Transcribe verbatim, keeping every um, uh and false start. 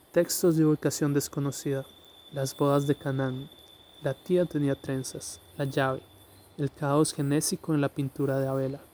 Textos de ubicación desconocida. Las bodas de Canaán. La tía tenía trenzas. La llave. El caos genésico en la pintura de Abela.